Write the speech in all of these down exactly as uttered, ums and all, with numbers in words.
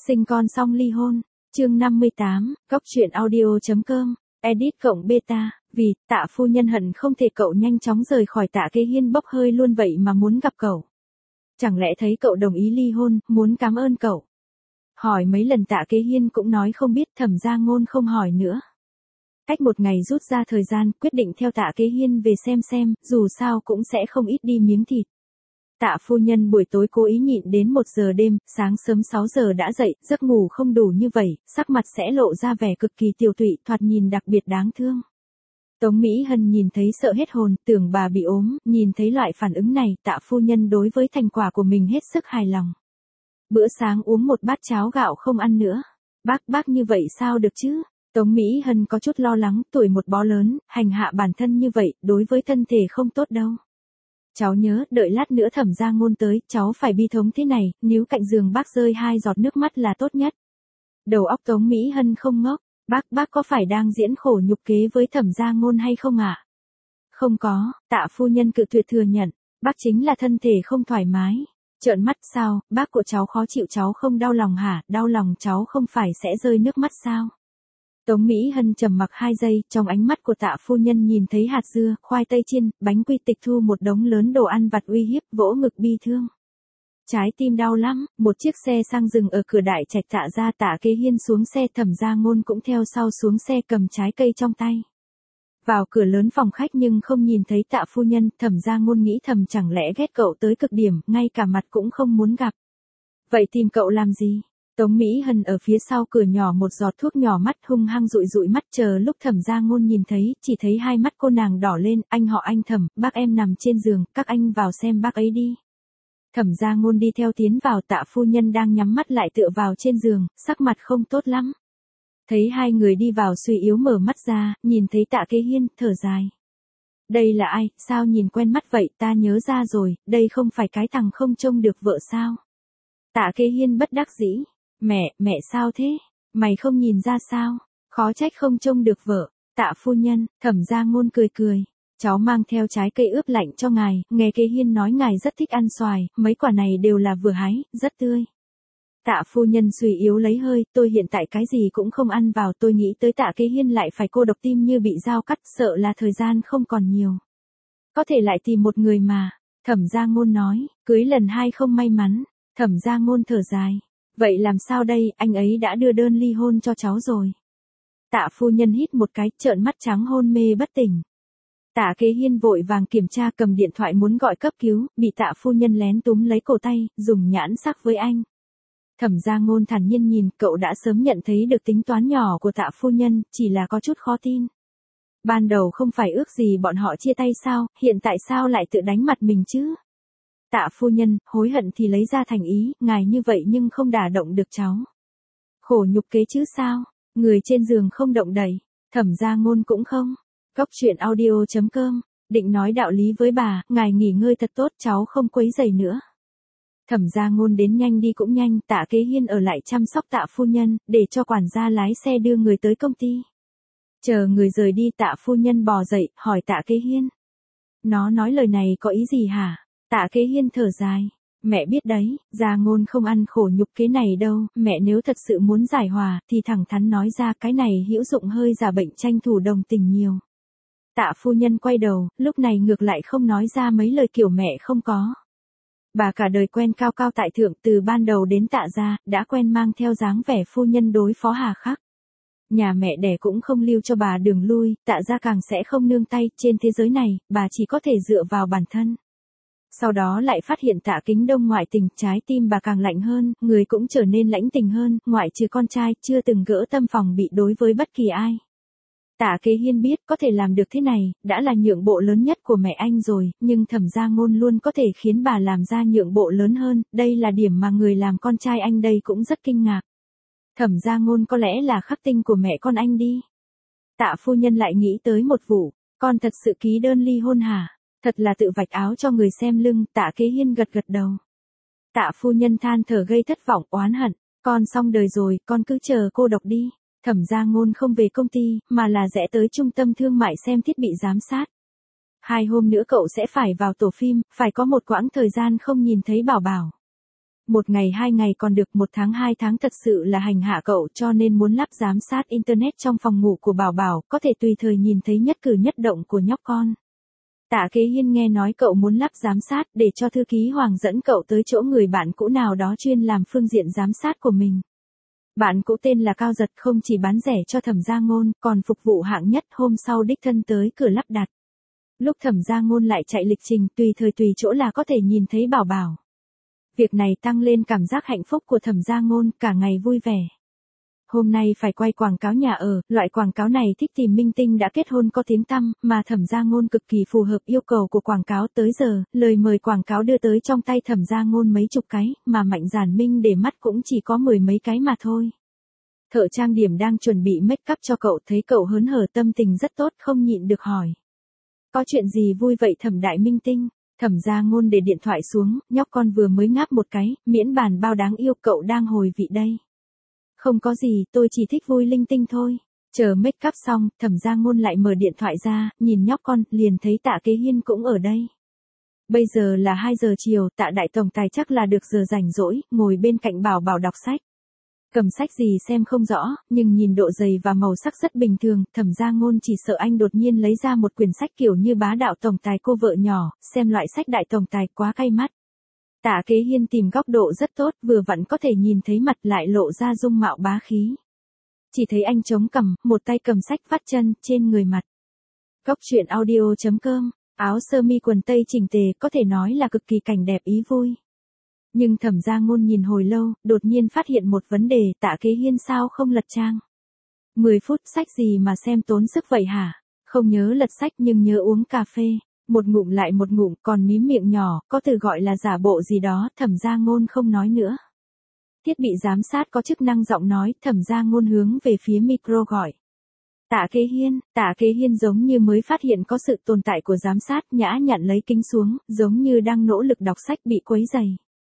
Sinh con xong ly hôn, chương năm mươi tám, góc truyện audio.com, edit cộng beta, vì Tạ phu nhân hận không thể cậu nhanh chóng rời khỏi Tạ Kế Hiên bốc hơi luôn vậy mà muốn gặp cậu. Chẳng lẽ thấy cậu đồng ý ly hôn, muốn cảm ơn cậu. Hỏi mấy lần Tạ Kế Hiên cũng nói không biết, Thẩm Gia Ngôn không hỏi nữa. Cách một ngày rút ra thời gian, quyết định theo Tạ Kế Hiên về xem xem, dù sao cũng sẽ không ít đi miếng thịt. Tạ phu nhân buổi tối cố ý nhịn đến một giờ đêm, sáng sớm sáu giờ đã dậy, giấc ngủ không đủ như vậy, sắc mặt sẽ lộ ra vẻ cực kỳ tiều tụy, thoạt nhìn đặc biệt đáng thương. Tống Mỹ Hân nhìn thấy sợ hết hồn, tưởng bà bị ốm, nhìn thấy loại phản ứng này, Tạ phu nhân đối với thành quả của mình hết sức hài lòng. Bữa sáng uống một bát cháo gạo không ăn nữa. Bác bác như vậy sao được chứ? Tống Mỹ Hân có chút lo lắng, tuổi một bó lớn, hành hạ bản thân như vậy, đối với thân thể không tốt đâu. Cháu nhớ, đợi lát nữa Thẩm Gia Ngôn tới, cháu phải bi thống thế này, níu cạnh giường bác rơi hai giọt nước mắt là tốt nhất. Đầu óc Tống Mỹ Hân không ngốc, bác bác có phải đang diễn khổ nhục kế với Thẩm Gia Ngôn hay không ạ? À? Không có, Tạ phu nhân cự tuyệt thừa nhận, bác chính là thân thể không thoải mái. Trợn mắt sao, bác của cháu khó chịu cháu không đau lòng hả, đau lòng cháu không phải sẽ rơi nước mắt sao? Tống Mỹ Hân trầm mặc hai giây, trong ánh mắt của Tạ phu nhân nhìn thấy hạt dưa, khoai tây chiên, bánh quy tịch thu một đống lớn đồ ăn vặt uy hiếp, vỗ ngực bi thương. Trái tim đau lắm, một chiếc xe sang dừng ở cửa đại trạch Tạ gia. Tạ Kế Hiên xuống xe, Thẩm Gia Ngôn cũng theo sau xuống xe cầm trái cây trong tay. Vào cửa lớn phòng khách nhưng không nhìn thấy Tạ phu nhân, Thẩm Gia Ngôn nghĩ thầm chẳng lẽ ghét cậu tới cực điểm, ngay cả mặt cũng không muốn gặp. Vậy tìm cậu làm gì? Tống Mỹ Hân ở phía sau cửa nhỏ một giọt thuốc nhỏ mắt hung hăng dụi dụi mắt chờ lúc Thẩm Gia Ngôn nhìn thấy, chỉ thấy hai mắt cô nàng đỏ lên, anh họ anh Thẩm, bác em nằm trên giường, các anh vào xem bác ấy đi. Thẩm Gia Ngôn đi theo tiến vào, Tạ phu nhân đang nhắm mắt lại tựa vào trên giường, sắc mặt không tốt lắm. Thấy hai người đi vào suy yếu mở mắt ra, nhìn thấy Tạ Kế Hiên, thở dài. Đây là ai, sao nhìn quen mắt vậy, ta nhớ ra rồi, đây không phải cái thằng không trông được vợ sao? Tạ Kế Hiên bất đắc dĩ. Mẹ, mẹ sao thế? Mày không nhìn ra sao? Khó trách không trông được vợ. Tạ phu nhân, Thẩm Gia Ngôn cười cười. Cháu mang theo trái cây ướp lạnh cho ngài, nghe Kế Hiên nói ngài rất thích ăn xoài, mấy quả này đều là vừa hái, rất tươi. Tạ phu nhân suy yếu lấy hơi, tôi hiện tại cái gì cũng không ăn vào, tôi nghĩ tới Tạ Kế Hiên lại phải cô độc tim như bị dao cắt, sợ là thời gian không còn nhiều. Có thể lại tìm một người mà. Thẩm Gia Ngôn nói, cưới lần hai không may mắn. Thẩm Gia Ngôn thở dài. Vậy làm sao đây, anh ấy đã đưa đơn ly hôn cho cháu rồi. Tạ phu nhân hít một cái, trợn mắt trắng hôn mê bất tỉnh. Tạ Kế Hiên vội vàng kiểm tra cầm điện thoại muốn gọi cấp cứu, bị Tạ phu nhân lén túm lấy cổ tay, dùng nhãn sắc với anh. Thẩm Gia Ngôn thản nhiên nhìn, cậu đã sớm nhận thấy được tính toán nhỏ của Tạ phu nhân, chỉ là có chút khó tin. Ban đầu không phải ước gì bọn họ chia tay sao, hiện tại sao lại tự đánh mặt mình chứ? Tạ phu nhân, hối hận thì lấy ra thành ý, ngài như vậy nhưng không đả động được cháu. Khổ nhục kế chứ sao, người trên giường không động đậy, Thẩm Gia Ngôn cũng không. Góc truyện audio.com, định nói đạo lý với bà, ngài nghỉ ngơi thật tốt, cháu không quấy rầy nữa. Thẩm Gia Ngôn đến nhanh đi cũng nhanh, Tạ Kế Hiên ở lại chăm sóc Tạ phu nhân, để cho quản gia lái xe đưa người tới công ty. Chờ người rời đi, Tạ phu nhân bò dậy, hỏi Tạ Kế Hiên. Nó nói lời này có ý gì hả? Tạ Kế Hiên thở dài. Mẹ biết đấy, Gia Ngôn không ăn khổ nhục kế này đâu, mẹ nếu thật sự muốn giải hòa, thì thẳng thắn nói ra cái này hữu dụng hơi giả bệnh tranh thủ đồng tình nhiều. Tạ phu nhân quay đầu, lúc này ngược lại không nói ra mấy lời kiểu mẹ không có. Bà cả đời quen cao cao tại thượng, từ ban đầu đến Tạ gia, đã quen mang theo dáng vẻ phu nhân đối phó hà khắc. Nhà mẹ đẻ cũng không lưu cho bà đường lui, Tạ gia càng sẽ không nương tay, trên thế giới này, bà chỉ có thể dựa vào bản thân. Sau đó lại phát hiện Tạ Kính Đông ngoại tình, trái tim bà càng lạnh hơn, người cũng trở nên lãnh tình hơn, ngoại trừ con trai, chưa từng gỡ tâm phòng bị đối với bất kỳ ai. Tạ Kế Hiên biết có thể làm được thế này, đã là nhượng bộ lớn nhất của mẹ anh rồi, nhưng Thẩm Gia Ngôn luôn có thể khiến bà làm ra nhượng bộ lớn hơn, đây là điểm mà người làm con trai anh đây cũng rất kinh ngạc. Thẩm Gia Ngôn có lẽ là khắc tinh của mẹ con anh đi. Tạ phu nhân lại nghĩ tới một vụ, con thật sự ký đơn ly hôn hả? Thật là tự vạch áo cho người xem lưng, Tạ Kế Hiên gật gật đầu. Tạ phu nhân than thở gây thất vọng, oán hận, con xong đời rồi, con cứ chờ cô độc đi. Thẩm Gia Ngôn không về công ty, mà là rẽ tới trung tâm thương mại xem thiết bị giám sát. Hai hôm nữa cậu sẽ phải vào tổ phim, phải có một quãng thời gian không nhìn thấy Bảo Bảo. Một ngày hai ngày còn được, một tháng hai tháng thật sự là hành hạ cậu, cho nên muốn lắp giám sát Internet trong phòng ngủ của Bảo Bảo, có thể tùy thời nhìn thấy nhất cử nhất động của nhóc con. Tạ Kế Hiên nghe nói cậu muốn lắp giám sát để cho thư ký Hoàng dẫn cậu tới chỗ người bạn cũ nào đó chuyên làm phương diện giám sát của mình. Bạn cũ tên là Cao Giật, không chỉ bán rẻ cho Thẩm Gia Ngôn, còn phục vụ hạng nhất, hôm sau đích thân tới cửa lắp đặt. Lúc Thẩm Gia Ngôn lại chạy lịch trình, tùy thời tùy chỗ là có thể nhìn thấy Bảo Bảo. Việc này tăng lên cảm giác hạnh phúc của Thẩm Gia Ngôn, cả ngày vui vẻ. Hôm nay phải quay quảng cáo nhà ở, loại quảng cáo này thích tìm minh tinh đã kết hôn có tiếng tăm, mà Thẩm Gia Ngôn cực kỳ phù hợp yêu cầu của quảng cáo. Tới giờ, lời mời quảng cáo đưa tới trong tay Thẩm Gia Ngôn mấy chục cái, mà Mạnh Giản Minh để mắt cũng chỉ có mười mấy cái mà thôi. Thợ trang điểm đang chuẩn bị make up cho cậu, thấy cậu hớn hở tâm tình rất tốt, không nhịn được hỏi. Có chuyện gì vui vậy Thẩm đại minh tinh? Thẩm Gia Ngôn để điện thoại xuống, nhóc con vừa mới ngáp một cái, miễn bàn bao đáng yêu, cậu đang hồi vị đây. Không có gì, tôi chỉ thích vui linh tinh thôi. Chờ make up xong, Thẩm Gia Ngôn lại mở điện thoại ra, nhìn nhóc con, liền thấy Tạ Kế Hiên cũng ở đây. Bây giờ là hai giờ chiều, Tạ đại tổng tài chắc là được giờ rảnh rỗi, ngồi bên cạnh Bảo Bảo đọc sách. Cầm sách gì xem không rõ, nhưng nhìn độ dày và màu sắc rất bình thường, Thẩm Gia Ngôn chỉ sợ anh đột nhiên lấy ra một quyển sách kiểu như Bá đạo tổng tài cô vợ nhỏ, xem loại sách đại tổng tài quá cay mắt. Tạ Kế Hiên tìm góc độ rất tốt, vừa vặn có thể nhìn thấy mặt, lại lộ ra dung mạo bá khí. Chỉ thấy anh chống cằm, một tay cầm sách vắt chân, trên người mặt. Góc truyện audio chấm com, áo sơ mi quần tây chỉnh tề, có thể nói là cực kỳ cảnh đẹp ý vui. Nhưng Thẩm Gia Ngôn nhìn hồi lâu, đột nhiên phát hiện một vấn đề, Tạ Kế Hiên sao không lật trang? mười phút sách gì mà xem tốn sức vậy hả? Không nhớ lật sách nhưng nhớ uống cà phê. Một ngụm lại một ngụm, còn mím miệng nhỏ, có từ gọi là giả bộ gì đó, Thẩm Gia Ngôn không nói nữa. Thiết bị giám sát có chức năng giọng nói, Thẩm Gia Ngôn hướng về phía micro gọi. Tạ Kế Hiên, Tạ Kế Hiên giống như mới phát hiện có sự tồn tại của giám sát, nhã nhặn lấy kính xuống, giống như đang nỗ lực đọc sách bị quấy rầy.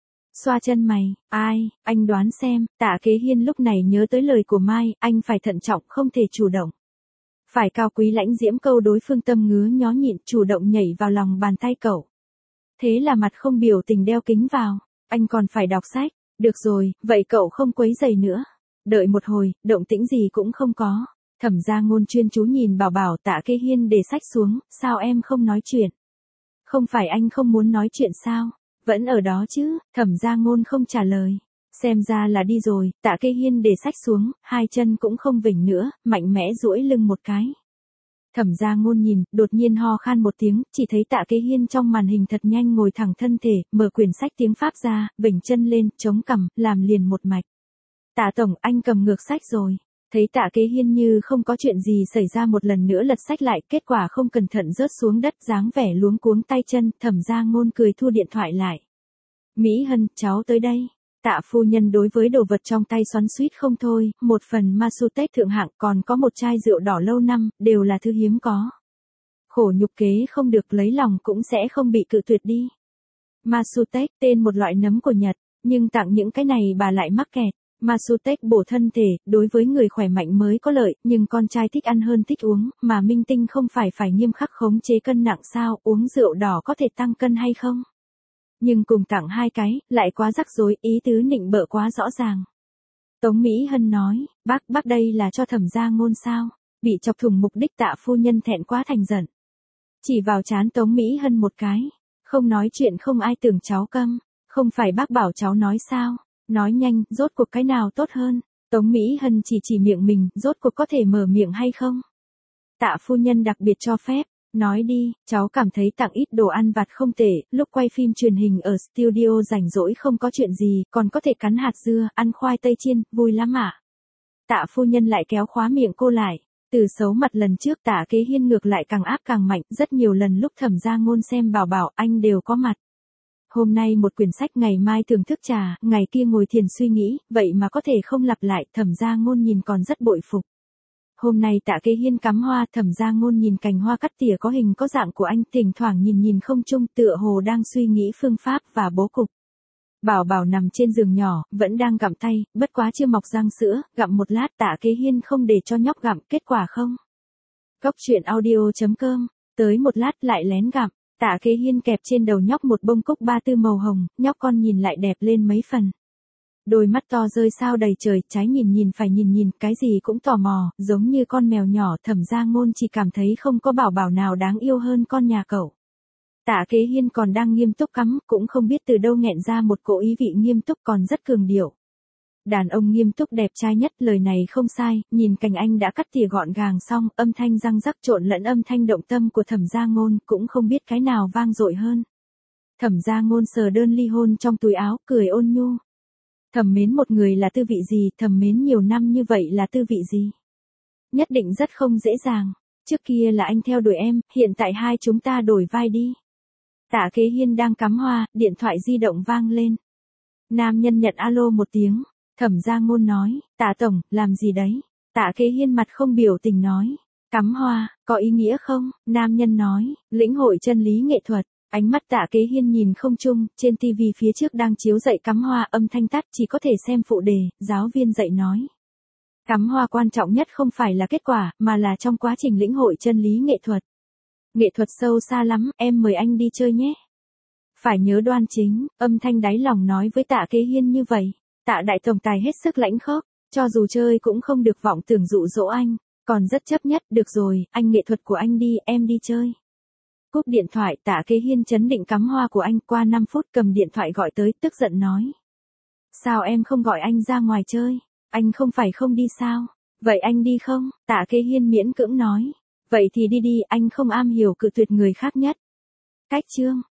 Xoa chân mày, ai, anh đoán xem, Tạ Kế Hiên lúc này nhớ tới lời của Mai, anh phải thận trọng, không thể chủ động. Phải cao quý lãnh diễm câu đối phương tâm ngứa nhó nhịn, chủ động nhảy vào lòng bàn tay cậu. Thế là mặt không biểu tình đeo kính vào, anh còn phải đọc sách, được rồi, vậy cậu không quấy rầy nữa. Đợi một hồi, động tĩnh gì cũng không có. Thẩm Gia Ngôn chuyên chú nhìn Bảo Bảo. Tạ Kế Hiên để sách xuống, sao em không nói chuyện? Không phải anh không muốn nói chuyện sao? Vẫn ở đó chứ, Thẩm Gia Ngôn không trả lời. Xem ra là đi rồi, Tạ Kế Hiên để sách xuống, hai chân cũng không vểnh nữa, mạnh mẽ duỗi lưng một cái. Thẩm Gia Ngôn nhìn, đột nhiên ho khan một tiếng, chỉ thấy Tạ Kế Hiên trong màn hình thật nhanh ngồi thẳng thân thể, mở quyển sách tiếng Pháp ra, vểnh chân lên, chống cằm, làm liền một mạch. Tạ tổng, anh cầm ngược sách rồi. Thấy Tạ Kế Hiên như không có chuyện gì xảy ra, một lần nữa lật sách lại, kết quả không cẩn thận rớt xuống đất, dáng vẻ luống cuống tay chân, Thẩm Gia Ngôn cười thu điện thoại lại. Mỹ Hân, cháu tới đây. Tạ phu nhân đối với đồ vật trong tay xoắn xuýt không thôi, một phần Masutech thượng hạng, còn có một chai rượu đỏ lâu năm, đều là thứ hiếm có. Khổ nhục kế không được, lấy lòng cũng sẽ không bị cự tuyệt đi. Masutech, tên một loại nấm của Nhật, nhưng tặng những cái này bà lại mắc kẹt. Masutech bổ thân thể, đối với người khỏe mạnh mới có lợi, nhưng con trai thích ăn hơn thích uống, mà minh tinh không phải phải nghiêm khắc khống chế cân nặng sao, uống rượu đỏ có thể tăng cân hay không? Nhưng cùng tặng hai cái, lại quá rắc rối, ý tứ nịnh bợ quá rõ ràng. Tống Mỹ Hân nói, bác, bác đây là cho Thẩm Gia Ngôn sao? Bị chọc thủng mục đích, Tạ phu nhân thẹn quá thành giận. Chỉ vào trán Tống Mỹ Hân một cái. Không nói chuyện không ai tưởng cháu câm. Không phải bác bảo cháu nói sao? Nói nhanh, rốt cuộc cái nào tốt hơn? Tống Mỹ Hân chỉ chỉ miệng mình, rốt cuộc có thể mở miệng hay không? Tạ phu nhân đặc biệt cho phép. Nói đi, cháu cảm thấy tặng ít đồ ăn vặt không tệ, lúc quay phim truyền hình ở studio rảnh rỗi không có chuyện gì, còn có thể cắn hạt dưa, ăn khoai tây chiên, vui lắm ạ. À? Tạ phu nhân lại kéo khóa miệng cô lại. Từ xấu mặt lần trước, Tạ Kế Hiên ngược lại càng áp càng mạnh, rất nhiều lần lúc Thẩm Gia Ngôn xem Bảo Bảo, anh đều có mặt. Hôm nay một quyển sách, ngày mai thưởng thức trà, ngày kia ngồi thiền suy nghĩ, vậy mà có thể không lặp lại, Thẩm Gia Ngôn nhìn còn rất bội phục. Hôm nay Tạ Kế Hiên cắm hoa, Thẩm Gia Ngôn nhìn cành hoa cắt tỉa có hình có dạng của anh, thỉnh thoảng nhìn nhìn không trung, tựa hồ đang suy nghĩ phương pháp và bố cục. Bảo Bảo nằm trên giường nhỏ, vẫn đang gặm tay, bất quá chưa mọc răng sữa, gặm một lát, Tạ Kế Hiên không để cho nhóc gặm, kết quả không. Góc truyện audio chấm com, tới một lát lại lén gặm, Tạ Kế Hiên kẹp trên đầu nhóc một bông cúc ba tư màu hồng, nhóc con nhìn lại đẹp lên mấy phần. Đôi mắt to rơi sao đầy trời, trái nhìn nhìn phải nhìn nhìn, cái gì cũng tò mò, giống như con mèo nhỏ. Thẩm Gia Ngôn chỉ cảm thấy không có bảo bảo nào đáng yêu hơn con nhà cậu. Tạ Kế Hiên còn đang nghiêm túc cắm, cũng không biết từ đâu nghẹn ra một cỗ ý vị nghiêm túc còn rất cường điệu. Đàn ông nghiêm túc đẹp trai nhất, lời này không sai, nhìn cảnh anh đã cắt tỉa gọn gàng xong, âm thanh răng rắc trộn lẫn âm thanh động tâm của Thẩm Gia Ngôn, cũng không biết cái nào vang dội hơn. Thẩm Gia Ngôn sờ đơn ly hôn trong túi áo, cười ôn nhu. Thầm mến một người là tư vị gì, thầm mến nhiều năm như vậy là tư vị gì? Nhất định rất không dễ dàng. Trước kia là anh theo đuổi em, hiện tại hai chúng ta đổi vai đi. Tạ Kế Hiên đang cắm hoa, điện thoại di động vang lên. Nam nhân nhận alo một tiếng. Thẩm Gia Ngôn nói, Tạ tổng, làm gì đấy? Tạ Kế Hiên mặt không biểu tình nói, cắm hoa, có ý nghĩa không? Nam nhân nói, lĩnh hội chân lý nghệ thuật. Ánh mắt Tạ Kế Hiên nhìn không chung, trên tivi phía trước đang chiếu dạy cắm hoa, âm thanh tắt, chỉ có thể xem phụ đề. Giáo viên dạy nói, cắm hoa quan trọng nhất không phải là kết quả, mà là trong quá trình lĩnh hội chân lý nghệ thuật. Nghệ thuật sâu xa lắm, em mời anh đi chơi nhé. Phải nhớ đoan chính, âm thanh đáy lòng nói với Tạ Kế Hiên như vậy. Tạ đại tổng tài hết sức lãnh khốc, cho dù chơi cũng không được vọng tưởng dụ dỗ anh, còn rất chấp nhất, được rồi, anh nghệ thuật của anh đi, em đi chơi. Cúp điện thoại, Tạ Kế Hiên chấn định cắm hoa của anh, qua năm phút cầm điện thoại gọi tới, tức giận nói. Sao em không gọi anh ra ngoài chơi? Anh không phải không đi sao? Vậy anh đi không? Tạ Kế Hiên miễn cưỡng nói. Vậy thì đi đi, anh không am hiểu cự tuyệt người khác nhất. Cách chương.